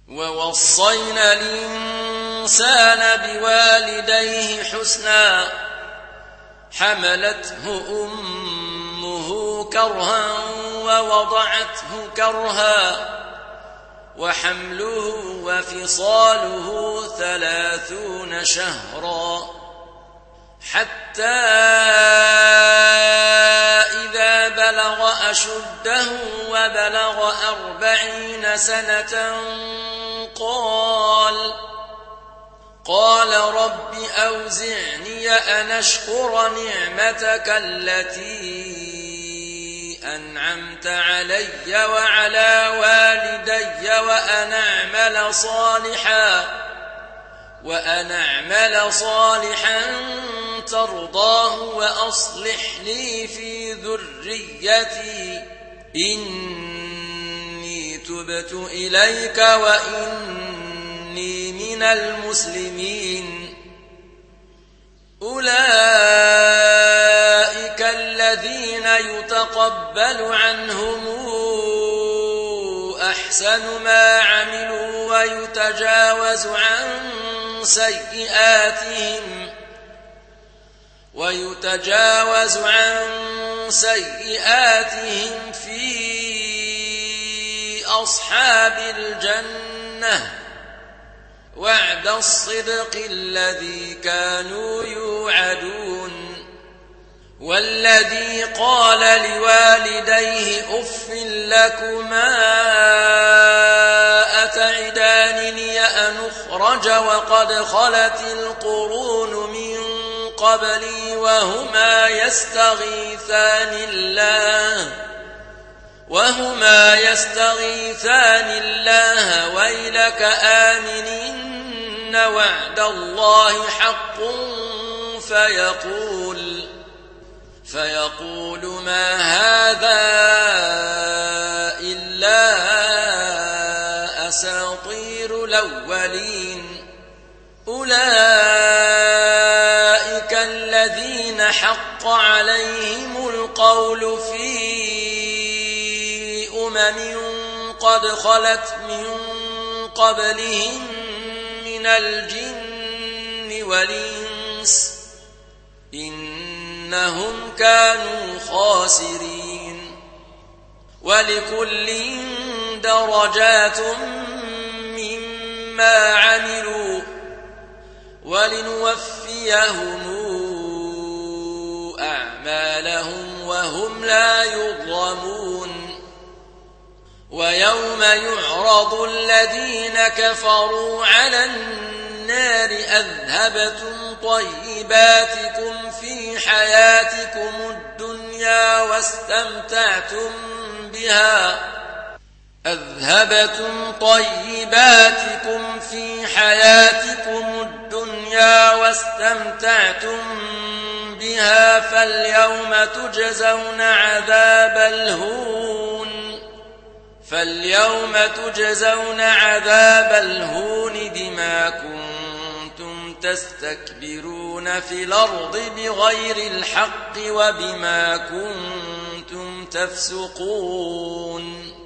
ووصينا الإنسان بوالديه حسنا حملته أمه كرها ووضعته كرها وحمله وفصاله 30 شهرا حتى إذا بلغ أشده وبلغ 40 سنة قال رب أوزعني أن أشكر نعمتك التي أنعمت علي وعلى والدي وأن أعمل صالحا ترضاه وأصلح لي في ذريتي إني تبت إليك وإني من المسلمين أولئك الذين يتقبل عنهم أحسن ما عملوا ويتجاوز عن سيئاتهم في أصحاب الجنة وعد الصدق الذي كانوا يوعدون والذي قال لوالديه أف لكما أتعدانني أن أخرج وقد خلت القرون من قبلي وهما يستغيثان الله ويلك آمن إن وعد الله حق فيقول ما هذا إلا أساطير الأولين أولئك الذين حق عليهم القول في قد خلت من قبلهم من الجن والإنس إنهم كانوا خاسرين ولكل درجات مما عملوا ولنوفيهم أعمالهم وهم لا يظلمون ويوم يعرض الذين كفروا على النار أذهبتم طيباتكم في حياتكم الدنيا واستمتعتم بها فاليوم تجزون عذاب الهون بما كنتم تستكبرون في الأرض بغير الحق وبما كنتم تفسقون